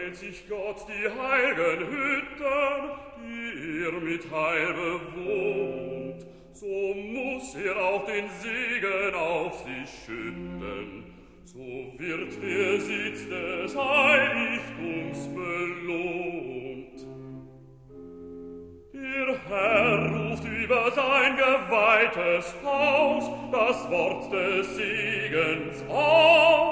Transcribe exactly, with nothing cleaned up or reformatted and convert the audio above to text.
wählt sich Gott die heilgen Hütten, die er mit Heil bewohnt, so muß er auch den Segen auf sie schütten, so wird der Sitz des Heiligtums belohnt. Der Herr ruft über sein geweihtes Haus das Wort des Segens aus.